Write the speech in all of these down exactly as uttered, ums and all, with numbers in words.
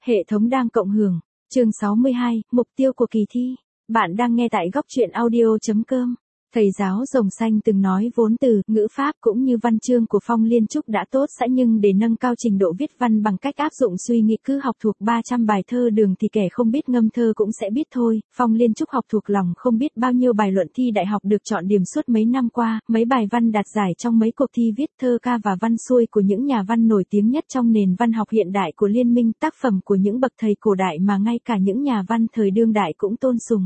Hệ thống đang cộng hưởng. Chương sáu mươi hai, mục tiêu của kỳ thi. Bạn đang nghe tại góc truyện audio.com. Thầy giáo Rồng Xanh từng nói vốn từ, ngữ pháp cũng như văn chương của Phong Liên Trúc đã tốt sẵn, nhưng để nâng cao trình độ viết văn bằng cách áp dụng suy nghĩ cứ học thuộc ba trăm bài thơ đường thì kẻ không biết ngâm thơ cũng sẽ biết thôi. Phong Liên Trúc học thuộc lòng không biết bao nhiêu bài luận thi đại học được chọn điểm suốt mấy năm qua, mấy bài văn đạt giải trong mấy cuộc thi viết thơ ca và văn xuôi của những nhà văn nổi tiếng nhất trong nền văn học hiện đại của Liên minh, tác phẩm của những bậc thầy cổ đại mà ngay cả những nhà văn thời đương đại cũng tôn sùng.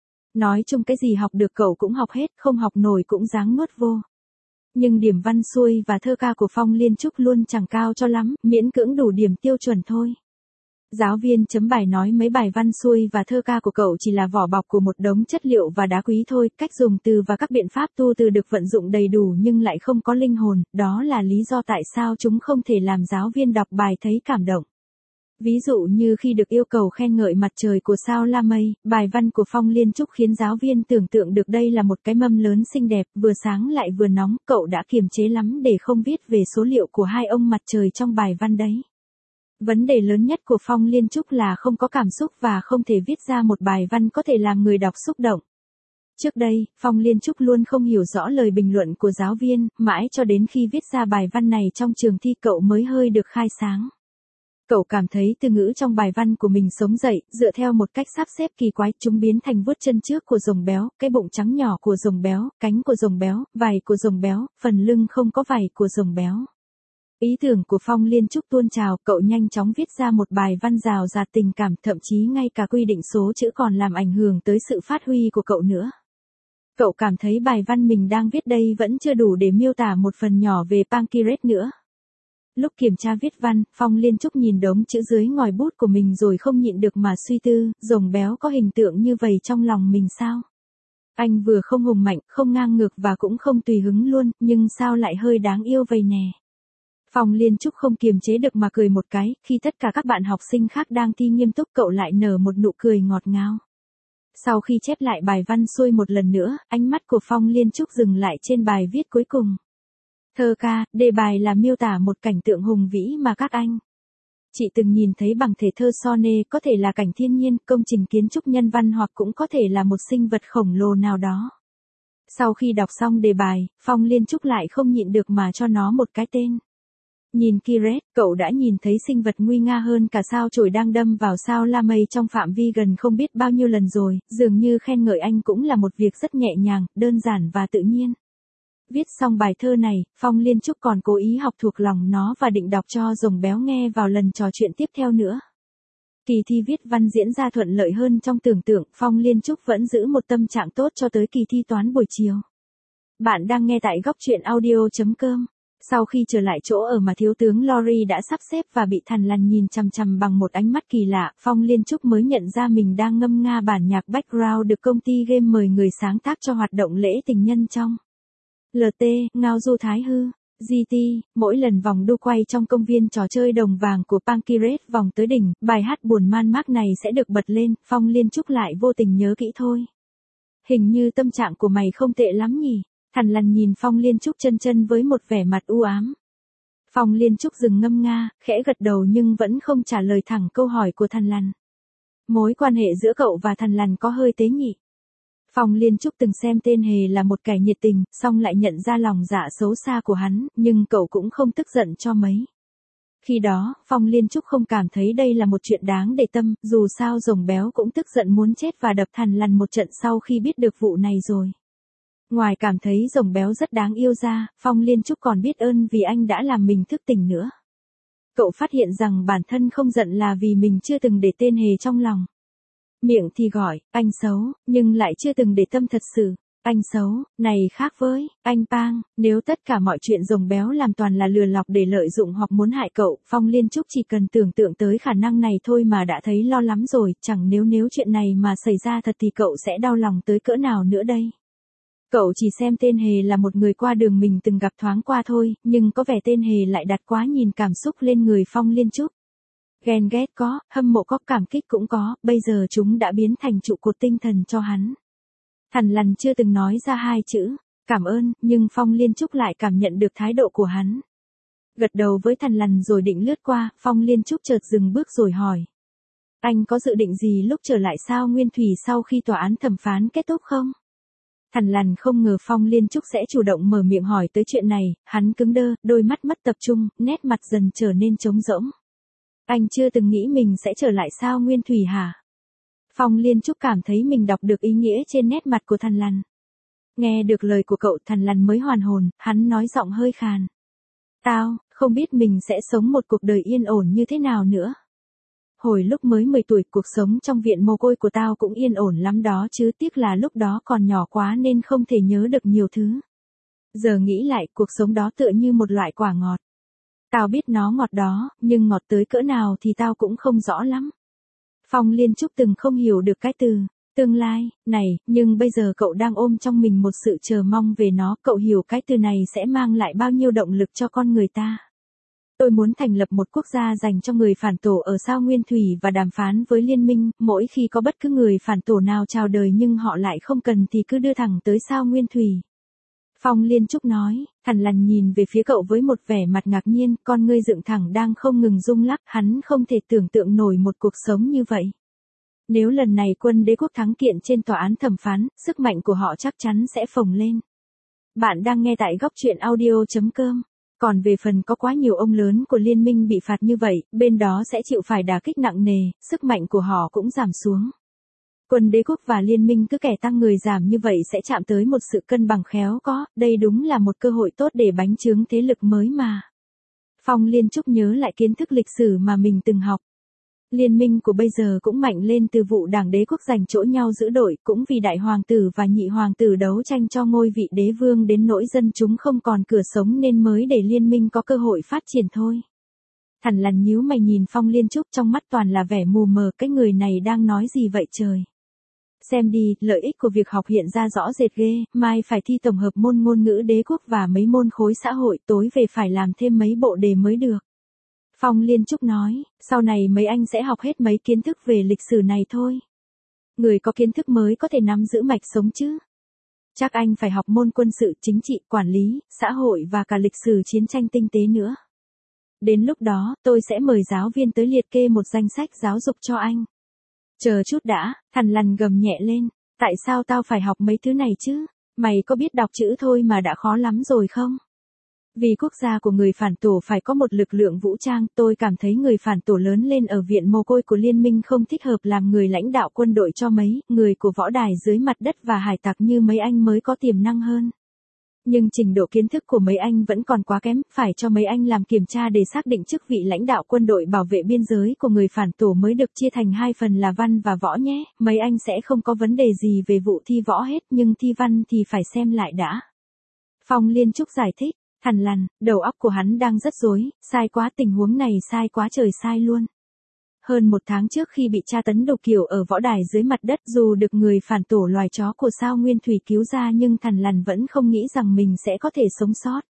Nói chung cái gì học được cậu cũng học hết, không học nổi cũng ráng nuốt vô. Nhưng điểm văn xuôi và thơ ca của Phong Liên Trúc luôn chẳng cao cho lắm, miễn cưỡng đủ điểm tiêu chuẩn thôi. Giáo viên chấm bài nói mấy bài văn xuôi và thơ ca của cậu chỉ là vỏ bọc của một đống chất liệu và đá quý thôi, cách dùng từ và các biện pháp tu từ được vận dụng đầy đủ nhưng lại không có linh hồn, đó là lý do tại sao chúng không thể làm giáo viên đọc bài thấy cảm động. Ví dụ như khi được yêu cầu khen ngợi mặt trời của sao La Mây, bài văn của Phong Liên Trúc khiến giáo viên tưởng tượng được đây là một cái mâm lớn xinh đẹp, vừa sáng lại vừa nóng, cậu đã kiềm chế lắm để không viết về số liệu của hai ông mặt trời trong bài văn đấy. Vấn đề lớn nhất của Phong Liên Trúc là không có cảm xúc và không thể viết ra một bài văn có thể làm người đọc xúc động. Trước đây, Phong Liên Trúc luôn không hiểu rõ lời bình luận của giáo viên, mãi cho đến khi viết ra bài văn này trong trường thi cậu mới hơi được khai sáng. Cậu cảm thấy từ ngữ trong bài văn của mình sống dậy, dựa theo một cách sắp xếp kỳ quái, chúng biến thành vuốt chân trước của rồng béo, cái bụng trắng nhỏ của rồng béo, cánh của rồng béo, vảy của rồng béo, phần lưng không có vảy của rồng béo. Ý tưởng của Phong Liên Trúc tuôn trào, cậu nhanh chóng viết ra một bài văn rào rạt tình cảm, thậm chí ngay cả quy định số chữ còn làm ảnh hưởng tới sự phát huy của cậu nữa. Cậu cảm thấy bài văn mình đang viết đây vẫn chưa đủ để miêu tả một phần nhỏ về Pancyrus nữa. Lúc kiểm tra viết văn, Phong Liên Trúc nhìn đống chữ dưới ngòi bút của mình rồi không nhịn được mà suy tư, rồng béo có hình tượng như vậy trong lòng mình sao? Anh vừa không hùng mạnh, không ngang ngược và cũng không tùy hứng luôn, nhưng sao lại hơi đáng yêu vậy nè? Phong Liên Trúc không kiềm chế được mà cười một cái, khi tất cả các bạn học sinh khác đang thi nghiêm túc cậu lại nở một nụ cười ngọt ngào. Sau khi chép lại bài văn xuôi một lần nữa, ánh mắt của Phong Liên Trúc dừng lại trên bài viết cuối cùng. Thơ ca, đề bài là miêu tả một cảnh tượng hùng vĩ mà các anh chị từng nhìn thấy bằng thể thơ Sonnet, có thể là cảnh thiên nhiên, công trình kiến trúc nhân văn hoặc cũng có thể là một sinh vật khổng lồ nào đó. Sau khi đọc xong đề bài, Phong Liên Trúc lại không nhịn được mà cho nó một cái tên. Nhìn Kiret, cậu đã nhìn thấy sinh vật nguy nga hơn cả sao chổi đang đâm vào sao La Mây trong phạm vi gần không biết bao nhiêu lần rồi, dường như khen ngợi anh cũng là một việc rất nhẹ nhàng, đơn giản và tự nhiên. Viết xong bài thơ này, Phong Liên Trúc còn cố ý học thuộc lòng nó và định đọc cho rồng béo nghe vào lần trò chuyện tiếp theo nữa. Kỳ thi viết văn diễn ra thuận lợi hơn trong tưởng tượng, Phong Liên Trúc vẫn giữ một tâm trạng tốt cho tới kỳ thi toán buổi chiều. Bạn đang nghe tại góc truyện audio.com. Sau khi trở lại chỗ ở mà thiếu tướng Lori đã sắp xếp và bị Thằn Lằn nhìn chằm chằm bằng một ánh mắt kỳ lạ, Phong Liên Trúc mới nhận ra mình đang ngâm nga bản nhạc background được công ty game mời người sáng tác cho hoạt động lễ tình nhân trong lờ tê, Ngao Du Thái Hư, giê tê, mỗi lần vòng đu quay trong công viên trò chơi đồng vàng của Pancyrus vòng tới đỉnh, bài hát buồn man mác này sẽ được bật lên, Phong Liên Trúc lại vô tình nhớ kỹ thôi. Hình như tâm trạng của mày không tệ lắm nhỉ? Thằn Lằn nhìn Phong Liên Trúc chân chân với một vẻ mặt u ám. Phong Liên Trúc dừng ngâm nga, khẽ gật đầu nhưng vẫn không trả lời thẳng câu hỏi của Thằn Lằn. Mối quan hệ giữa cậu và Thằn Lằn có hơi tế nhị. Phong Liên Trúc từng xem tên hề là một kẻ nhiệt tình, song lại nhận ra lòng dạ xấu xa của hắn, nhưng cậu cũng không tức giận cho mấy. Khi đó, Phong Liên Trúc không cảm thấy đây là một chuyện đáng để tâm, dù sao rồng béo cũng tức giận muốn chết và đập Thằn Lằn một trận sau khi biết được vụ này rồi. Ngoài cảm thấy rồng béo rất đáng yêu ra, Phong Liên Trúc còn biết ơn vì anh đã làm mình thức tỉnh nữa. Cậu phát hiện rằng bản thân không giận là vì mình chưa từng để tên hề trong lòng. Miệng thì gọi, anh xấu, nhưng lại chưa từng để tâm thật sự. Anh xấu, này khác với, anh Pang, nếu tất cả mọi chuyện rồng béo làm toàn là lừa lọc để lợi dụng hoặc muốn hại cậu, Phong Liên Trúc chỉ cần tưởng tượng tới khả năng này thôi mà đã thấy lo lắm rồi, chẳng nếu nếu chuyện này mà xảy ra thật thì cậu sẽ đau lòng tới cỡ nào nữa đây. Cậu chỉ xem tên hề là một người qua đường mình từng gặp thoáng qua thôi, nhưng có vẻ tên hề lại đặt quá nhìn cảm xúc lên người Phong Liên Trúc. Ghen ghét có, hâm mộ có, cảm kích cũng có, bây giờ chúng đã biến thành trụ cột tinh thần cho hắn. Thằn Lằn chưa từng nói ra hai chữ, cảm ơn, nhưng Phong Liên Trúc lại cảm nhận được thái độ của hắn. Gật đầu với Thằn Lằn rồi định lướt qua, Phong Liên Trúc chợt dừng bước rồi hỏi, Anh có dự định gì lúc trở lại sao Nguyên Thủy sau khi tòa án thẩm phán kết thúc không? Thằn Lằn không ngờ Phong Liên Trúc sẽ chủ động mở miệng hỏi tới chuyện này, hắn cứng đơ, đôi mắt mất tập trung, nét mặt dần trở nên trống rỗng. Anh chưa từng nghĩ mình sẽ trở lại sao Nguyên Thủy hả? Phong Liên Trúc cảm thấy mình đọc được ý nghĩa trên nét mặt của Thằn Lằn. Nghe được lời của cậu, Thằn Lằn mới hoàn hồn, hắn nói giọng hơi khàn. Tao, không biết mình sẽ sống một cuộc đời yên ổn như thế nào nữa. Hồi lúc mới mười tuổi cuộc sống trong viện mồ côi của tao cũng yên ổn lắm đó chứ, tiếc là lúc đó còn nhỏ quá nên không thể nhớ được nhiều thứ. Giờ nghĩ lại cuộc sống đó tựa như một loại quả ngọt. Tao biết nó ngọt đó, nhưng ngọt tới cỡ nào thì tao cũng không rõ lắm. Phong Liên Trúc từng không hiểu được cái từ tương lai này, nhưng bây giờ cậu đang ôm trong mình một sự chờ mong về nó, cậu hiểu cái từ này sẽ mang lại bao nhiêu động lực cho con người ta. Tôi muốn thành lập một quốc gia dành cho người phản tổ ở sao Nguyên Thủy và đàm phán với liên minh, mỗi khi có bất cứ người phản tổ nào chào đời nhưng họ lại không cần thì cứ đưa thẳng tới sao Nguyên Thủy. Phong Liên Trúc nói, Thằn Lằn nhìn về phía cậu với một vẻ mặt ngạc nhiên, con ngươi dựng thẳng đang không ngừng rung lắc, hắn không thể tưởng tượng nổi một cuộc sống như vậy. Nếu lần này quân đế quốc thắng kiện trên tòa án thẩm phán, sức mạnh của họ chắc chắn sẽ phồng lên. Bạn đang nghe tại góc truyện audio chấm com. Còn về phần có quá nhiều ông lớn của liên minh bị phạt như vậy, bên đó sẽ chịu phải đả kích nặng nề, sức mạnh của họ cũng giảm xuống. Quân đế quốc và liên minh cứ kẻ tăng người giảm như vậy sẽ chạm tới một sự cân bằng khéo có, đây đúng là một cơ hội tốt để bánh chướng thế lực mới mà. Phong Liên Trúc nhớ lại kiến thức lịch sử mà mình từng học. Liên minh của bây giờ cũng mạnh lên từ vụ đảng đế quốc giành chỗ nhau giữ đội, cũng vì đại hoàng tử và nhị hoàng tử đấu tranh cho ngôi vị đế vương đến nỗi dân chúng không còn cửa sống nên mới để liên minh có cơ hội phát triển thôi. Thằn Lằn nhíu mày nhìn Phong Liên Trúc, trong mắt toàn là vẻ mù mờ, cái người này đang nói gì vậy trời. Xem đi, lợi ích của việc học hiện ra rõ rệt ghê, mai phải thi tổng hợp môn ngôn ngữ đế quốc và mấy môn khối xã hội, tối về phải làm thêm mấy bộ đề mới được. Phong Liên Trúc nói, sau này mấy anh sẽ học hết mấy kiến thức về lịch sử này thôi. Người có kiến thức mới có thể nắm giữ mạch sống chứ. Chắc anh phải học môn quân sự, chính trị, quản lý, xã hội và cả lịch sử chiến tranh tinh tế nữa. Đến lúc đó, tôi sẽ mời giáo viên tới liệt kê một danh sách giáo dục cho anh. Chờ chút đã, Thằn Lằn gầm nhẹ lên, tại sao tao phải học mấy thứ này chứ? Mày có biết đọc chữ thôi mà đã khó lắm rồi không? Vì quốc gia của người phản tổ phải có một lực lượng vũ trang, tôi cảm thấy người phản tổ lớn lên ở viện mồ côi của liên minh không thích hợp làm người lãnh đạo quân đội cho mấy, người của võ đài dưới mặt đất và hải tặc như mấy anh mới có tiềm năng hơn. Nhưng trình độ kiến thức của mấy anh vẫn còn quá kém, phải cho mấy anh làm kiểm tra để xác định chức vị lãnh đạo quân đội bảo vệ biên giới của người phản tổ mới được chia thành hai phần là văn và võ nhé, mấy anh sẽ không có vấn đề gì về vụ thi võ hết nhưng thi văn thì phải xem lại đã. Phong Liên Trúc giải thích. Thằn Lằn, đầu óc của hắn đang rất rối, sai quá, tình huống này sai quá trời sai luôn. Hơn một tháng trước khi bị tra tấn đủ kiểu ở võ đài dưới mặt đất, dù được người phản tổ loài chó của sao Nguyên Thủy cứu ra nhưng Thằn Lằn vẫn không nghĩ rằng mình sẽ có thể sống sót.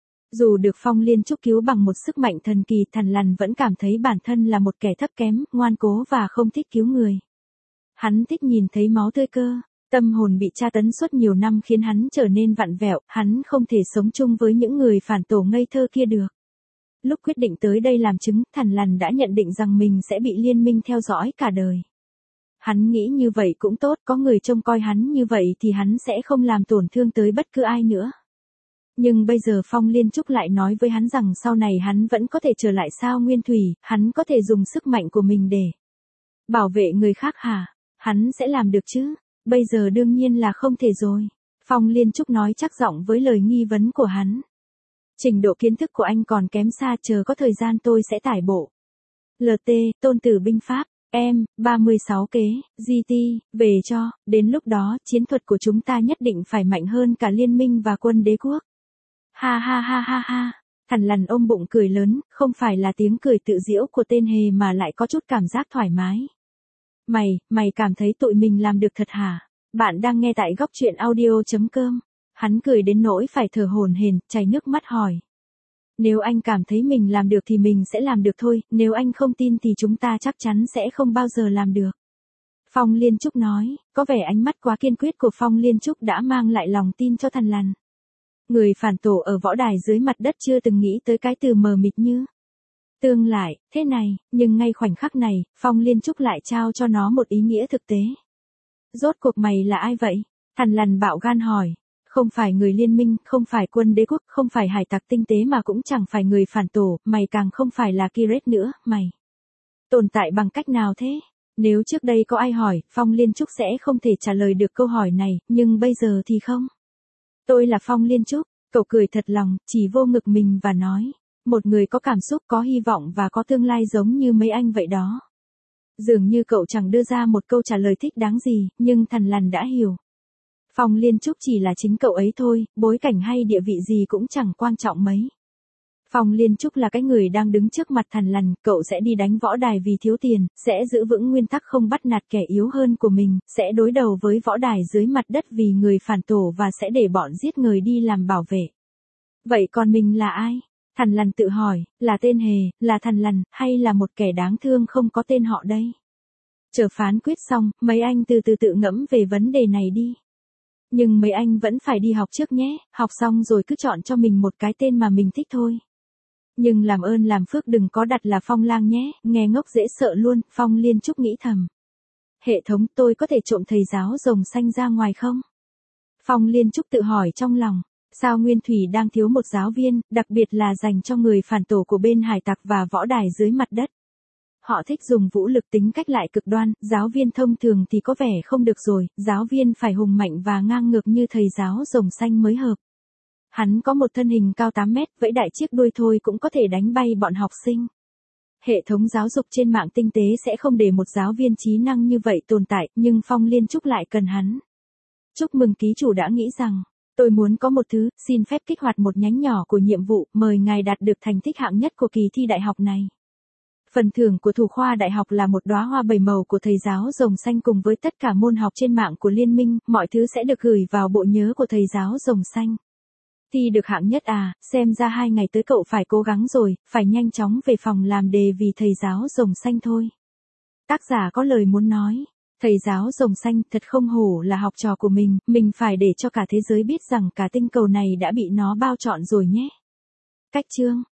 Dù được Phong Liên Trúc cứu bằng một sức mạnh thần kỳ, Thằn Lằn vẫn cảm thấy bản thân là một kẻ thấp kém, ngoan cố và không thích cứu người. Hắn thích nhìn thấy máu tươi cơ. Tâm hồn bị tra tấn suốt nhiều năm khiến hắn trở nên vặn vẹo, hắn không thể sống chung với những người phản tổ ngây thơ kia được. Lúc quyết định tới đây làm chứng, Thằn Lằn đã nhận định rằng mình sẽ bị liên minh theo dõi cả đời. Hắn nghĩ như vậy cũng tốt, có người trông coi hắn như vậy thì hắn sẽ không làm tổn thương tới bất cứ ai nữa. Nhưng bây giờ Phong Liên Trúc lại nói với hắn rằng sau này hắn vẫn có thể trở lại sao Nguyên Thủy, hắn có thể dùng sức mạnh của mình để bảo vệ người khác hả? Hắn sẽ làm được chứ? Bây giờ đương nhiên là không thể rồi. Phong Liên Trúc nói chắc giọng với lời nghi vấn của hắn. Trình độ kiến thức của anh còn kém xa, chờ có thời gian tôi sẽ tải bộ. lờ tê, Tôn Tử Binh Pháp, em, ba mươi sáu kế, giê tê, về cho, đến lúc đó, chiến thuật của chúng ta nhất định phải mạnh hơn cả liên minh và quân đế quốc. Ha ha ha ha ha, Thằn Lằn ôm bụng cười lớn, không phải là tiếng cười tự giễu của tên hề mà lại có chút cảm giác thoải mái. Mày, mày cảm thấy tụi mình làm được thật hả? Bạn đang nghe tại góc truyện audio chấm com. Hắn cười đến nỗi phải thở hổn hển, chảy nước mắt hỏi. Nếu anh cảm thấy mình làm được thì mình sẽ làm được thôi, nếu anh không tin thì chúng ta chắc chắn sẽ không bao giờ làm được. Phong Liên Trúc nói, có vẻ ánh mắt quá kiên quyết của Phong Liên Trúc đã mang lại lòng tin cho Thằn Lằn. Người phản tổ ở võ đài dưới mặt đất chưa từng nghĩ tới cái từ mờ mịt như Tương lại, thế này, nhưng ngay khoảnh khắc này, Phong Liên Trúc lại trao cho nó một ý nghĩa thực tế. Rốt cuộc mày là ai vậy? Thằn Lằn bạo gan hỏi. Không phải người liên minh, không phải quân đế quốc, không phải hải tặc tinh tế mà cũng chẳng phải người phản tổ, mày càng không phải là Kiret nữa, mày. Tồn tại bằng cách nào thế? Nếu trước đây có ai hỏi, Phong Liên Trúc sẽ không thể trả lời được câu hỏi này, nhưng bây giờ thì không. Tôi là Phong Liên Trúc, cậu cười thật lòng, chỉ vô ngực mình và nói. Một người có cảm xúc, có hy vọng và có tương lai giống như mấy anh vậy đó. Dường như cậu chẳng đưa ra một câu trả lời thích đáng gì, nhưng Thằn Lằn đã hiểu. Phong Liên Trúc chỉ là chính cậu ấy thôi, bối cảnh hay địa vị gì cũng chẳng quan trọng mấy. Phong Liên Trúc là cái người đang đứng trước mặt Thằn Lằn, cậu sẽ đi đánh võ đài vì thiếu tiền, sẽ giữ vững nguyên tắc không bắt nạt kẻ yếu hơn của mình, sẽ đối đầu với võ đài dưới mặt đất vì người phản tổ và sẽ để bọn giết người đi làm bảo vệ. Vậy còn mình là ai? Thằn Lằn tự hỏi, là tên hề, là Thằn Lằn, hay là một kẻ đáng thương không có tên họ đây? Chờ phán quyết xong, mấy anh từ từ tự ngẫm về vấn đề này đi. Nhưng mấy anh vẫn phải đi học trước nhé, học xong rồi cứ chọn cho mình một cái tên mà mình thích thôi. Nhưng làm ơn làm phước đừng có đặt là Phong Lang nhé, nghe ngốc dễ sợ luôn, Phong Liên Trúc nghĩ thầm. Hệ thống, tôi có thể trộm thầy giáo rồng xanh ra ngoài không? Phong Liên Trúc tự hỏi trong lòng, sao Nguyên Thủy đang thiếu một giáo viên, đặc biệt là dành cho người phản tổ của bên hải tặc và võ đài dưới mặt đất. Họ thích dùng vũ lực, tính cách lại cực đoan, giáo viên thông thường thì có vẻ không được rồi, giáo viên phải hùng mạnh và ngang ngược như thầy giáo rồng xanh mới hợp. Hắn có một thân hình cao tám mét, vẫy đại chiếc đuôi thôi cũng có thể đánh bay bọn học sinh. Hệ thống giáo dục trên mạng tinh tế sẽ không để một giáo viên trí năng như vậy tồn tại, nhưng Phong Liên Trúc lại cần hắn. Chúc mừng ký chủ đã nghĩ rằng, tôi muốn có một thứ, xin phép kích hoạt một nhánh nhỏ của nhiệm vụ, mời ngài đạt được thành tích hạng nhất của kỳ thi đại học này. Phần thưởng của thủ khoa đại học là một đóa hoa bảy màu của thầy giáo rồng xanh cùng với tất cả môn học trên mạng của liên minh, mọi thứ sẽ được gửi vào bộ nhớ của thầy giáo rồng xanh. Thi được hạng nhất à, xem ra hai ngày tới cậu phải cố gắng rồi, phải nhanh chóng về phòng làm đề vì thầy giáo rồng xanh thôi. Tác giả có lời muốn nói, thầy giáo rồng xanh thật không hổ là học trò của mình, mình phải để cho cả thế giới biết rằng cả tinh cầu này đã bị nó bao trọn rồi nhé. Cách chương